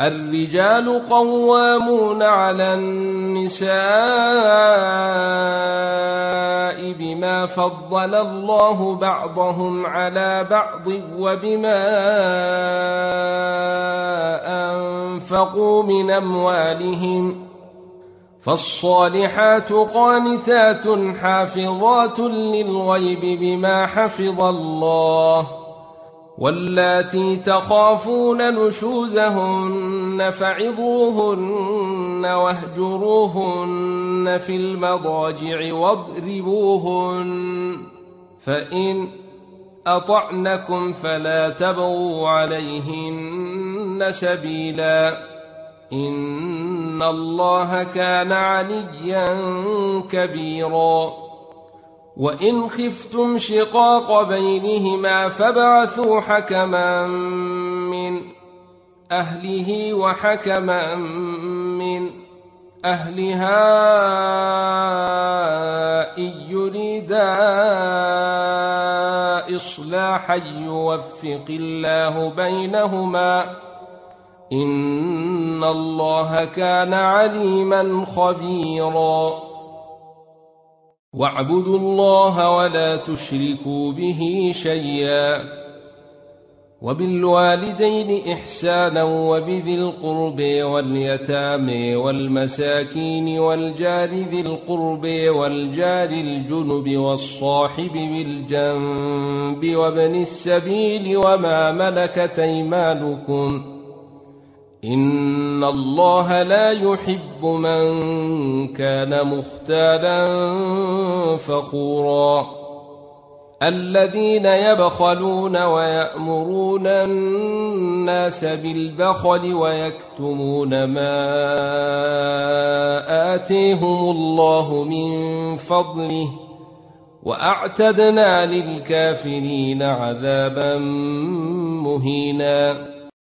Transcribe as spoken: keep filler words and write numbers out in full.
الرجال قوامون على النساء بما فضل الله بعضهم على بعض وبما أنفقوا من أموالهم، فالصالحات قانتات حافظات للغيب بما حفظ الله، واللاتي تخافون نشوزهن فعظوهن واهجروهن في المضاجع واضربوهن، فإن أطعنكم فلا تبغوا عليهن سبيلا، إن الله كان عليا كبيرا. وإن خفتم شقاق بينهما فابعثوا حكما من أهله وحكما من أهلها إن يريدا إصلاحا يوفق الله بينهما، إن الله كان عليما خبيرا. واعبدوا الله ولا تشركوا به شيئا، وبالوالدين إحسانا وبذي القرب واليتامى والمساكين والجار ذي القرب والجار الجنب والصاحب بالجنب وابن السبيل وما ملكت أيمانكم، إن الله لا يحب من كان مختالا فخورا. الذين يبخلون ويأمرون الناس بالبخل ويكتمون ما آتيهم الله من فضله، وأعتدنا للكافرين عذابا مهينا.